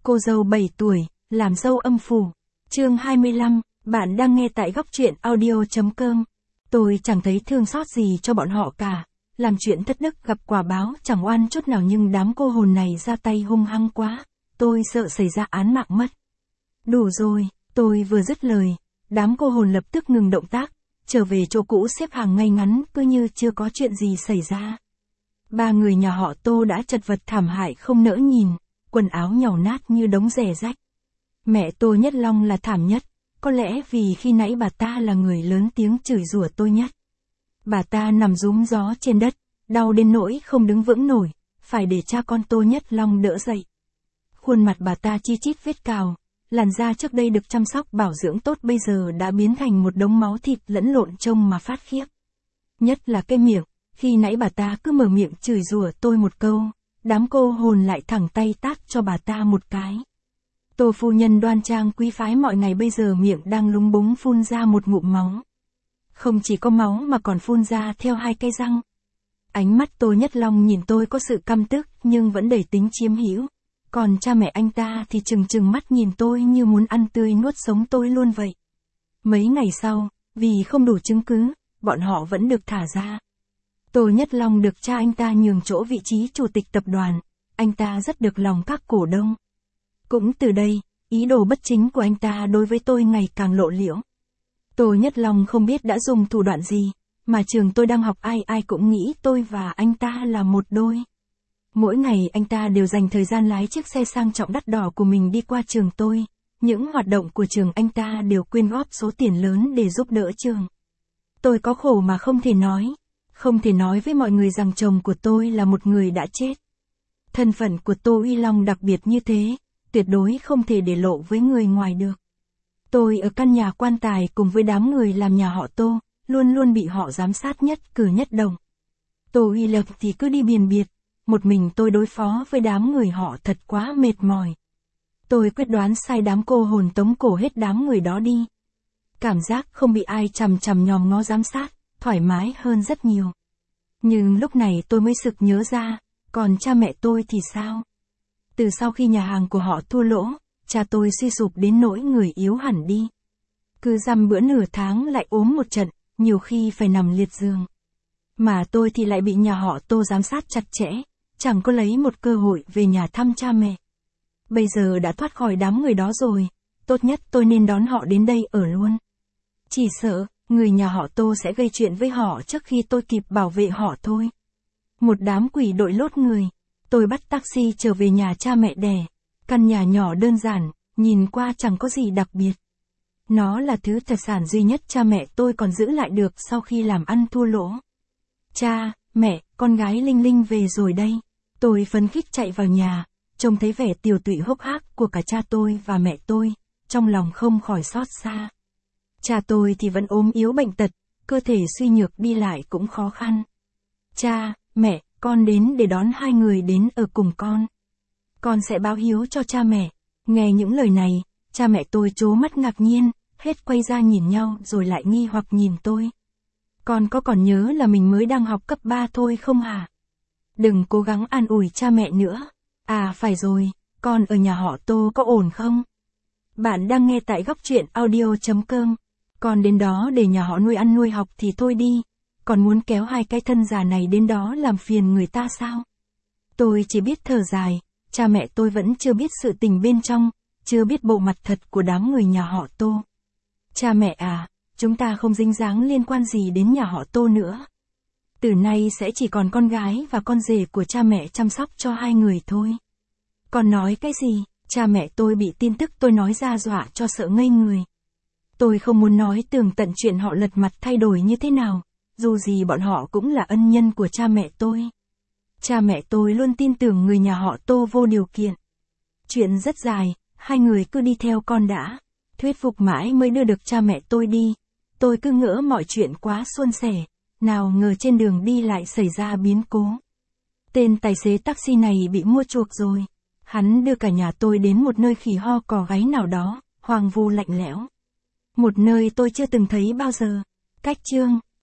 Cô dâu 7 tuổi, làm dâu âm phủ. Chương 25, bạn đang nghe tại góc truyện audio.com. Tôi chẳng thấy thương xót gì cho bọn họ cả. Làm chuyện thất đức gặp quả báo chẳng oan chút nào, nhưng đám cô hồn này ra tay hung hăng quá. Tôi sợ xảy ra án mạng mất. Đủ rồi, tôi vừa dứt lời. Đám cô hồn lập tức ngừng động tác, trở về chỗ cũ xếp hàng ngay ngắn, cứ như chưa có chuyện gì xảy ra. Ba người nhà họ Tô đã chật vật thảm hại không nỡ nhìn, quần áo nhàu nát như đống rẻ rách. Mẹ Tô Nhất Long là thảm nhất, có lẽ vì khi nãy bà ta là người lớn tiếng chửi rủa tôi nhất. Bà ta nằm rúm gió trên đất, đau đến nỗi không đứng vững nổi, phải để cha con Tô Nhất Long đỡ dậy. Khuôn mặt bà ta chi chít vết cào, làn da trước đây được chăm sóc bảo dưỡng tốt bây giờ đã biến thành một đống máu thịt lẫn lộn trông mà phát khiếp. Nhất là cái miệng, khi nãy bà ta cứ mở miệng chửi rủa tôi một câu, đám cô hồn lại thẳng tay tát cho bà ta một cái. Tô phu nhân đoan trang quý phái mọi ngày bây giờ miệng đang lúng búng phun ra một ngụm máu. Không chỉ có máu mà còn phun ra theo hai cái răng. Ánh mắt Tô Nhất Long nhìn tôi có sự căm tức nhưng vẫn đầy tính chiếm hữu. Còn cha mẹ anh ta thì trừng trừng mắt nhìn tôi như muốn ăn tươi nuốt sống tôi luôn vậy. Mấy ngày sau, vì không đủ chứng cứ, bọn họ vẫn được thả ra. Tô Nhất Long được cha anh ta nhường chỗ vị trí chủ tịch tập đoàn, anh ta rất được lòng các cổ đông. Cũng từ đây, ý đồ bất chính của anh ta đối với tôi ngày càng lộ liễu. Tô Nhất Long không biết đã dùng thủ đoạn gì, mà trường tôi đang học ai cũng nghĩ tôi và anh ta là một đôi. Mỗi ngày anh ta đều dành thời gian lái chiếc xe sang trọng đắt đỏ của mình đi qua trường tôi, những hoạt động của trường anh ta đều quyên góp số tiền lớn để giúp đỡ trường. Tôi có khổ mà không thể nói với mọi người rằng chồng của tôi là một người đã chết. Thân phận của Tô Uy Long đặc biệt như thế, tuyệt đối không thể để lộ với người ngoài được. Tôi ở căn nhà quan tài cùng với đám người làm nhà họ Tô, luôn luôn bị họ giám sát nhất cử nhất động. Tô Uy Lập thì cứ đi biền biệt, một mình tôi đối phó với đám người họ thật quá mệt mỏi. Tôi quyết đoán sai đám cô hồn tống cổ hết đám người đó đi. Cảm giác không bị ai chằm chằm nhòm ngó giám sát, thoải mái hơn rất nhiều. Nhưng lúc này tôi mới sực nhớ ra, còn cha mẹ tôi thì sao? Từ sau khi nhà hàng của họ thua lỗ, cha tôi suy sụp đến nỗi người yếu hẳn đi. Cứ dăm bữa nửa tháng lại ốm một trận, nhiều khi phải nằm liệt giường. Mà tôi thì lại bị nhà họ Tô giám sát chặt chẽ, chẳng có lấy một cơ hội về nhà thăm cha mẹ. Bây giờ đã thoát khỏi đám người đó rồi, tốt nhất tôi nên đón họ đến đây ở luôn. Chỉ sợ, người nhà họ Tô sẽ gây chuyện với họ trước khi tôi kịp bảo vệ họ thôi. Một đám quỷ đội lốt người. Tôi bắt taxi trở về nhà cha mẹ đẻ. Căn nhà nhỏ đơn giản, nhìn qua chẳng có gì đặc biệt. Nó là thứ tài sản duy nhất cha mẹ tôi còn giữ lại được sau khi làm ăn thua lỗ. Cha, mẹ, con gái Linh Linh về rồi đây. Tôi phấn khích chạy vào nhà, trông thấy vẻ tiều tụy hốc hác của cả cha tôi và mẹ tôi, trong lòng không khỏi xót xa. Cha tôi thì vẫn ốm yếu bệnh tật, cơ thể suy nhược đi lại cũng khó khăn. Cha, mẹ, con đến để đón hai người đến ở cùng con. Con sẽ báo hiếu cho cha mẹ. Nghe những lời này, cha mẹ tôi trố mắt ngạc nhiên, hết quay ra nhìn nhau rồi lại nghi hoặc nhìn tôi. Con có còn nhớ là mình mới đang học cấp 3 thôi không hả? Đừng cố gắng an ủi cha mẹ nữa. À phải rồi, con ở nhà họ Tô có ổn không? Bạn đang nghe tại góc truyện audio.com. Con đến đó để nhà họ nuôi ăn nuôi học thì thôi đi. Còn muốn kéo hai cái thân già này đến đó làm phiền người ta sao? Tôi chỉ biết thở dài, cha mẹ tôi vẫn chưa biết sự tình bên trong, chưa biết bộ mặt thật của đám người nhà họ Tô. Cha mẹ à, chúng ta không dính dáng liên quan gì đến nhà họ Tô nữa. Từ nay sẽ chỉ còn con gái và con rể của cha mẹ chăm sóc cho hai người thôi. Con nói cái gì? Cha mẹ tôi bị tin tức tôi nói ra dọa cho sợ ngây người. Tôi không muốn nói tường tận chuyện họ lật mặt thay đổi như thế nào, dù gì bọn họ cũng là ân nhân của cha mẹ tôi. Cha mẹ tôi luôn tin tưởng người nhà họ Tô vô điều kiện. Chuyện rất dài, hai người cứ đi theo con đã. Thuyết phục mãi mới đưa được cha mẹ tôi đi. Tôi cứ ngỡ mọi chuyện quá suôn sẻ, nào ngờ trên đường đi lại xảy ra biến cố. Tên tài xế taxi này bị mua chuộc rồi. Hắn đưa cả nhà tôi đến một nơi khỉ ho cò gáy nào đó, hoang vu lạnh lẽo. Một nơi tôi chưa từng thấy bao giờ. Cách chương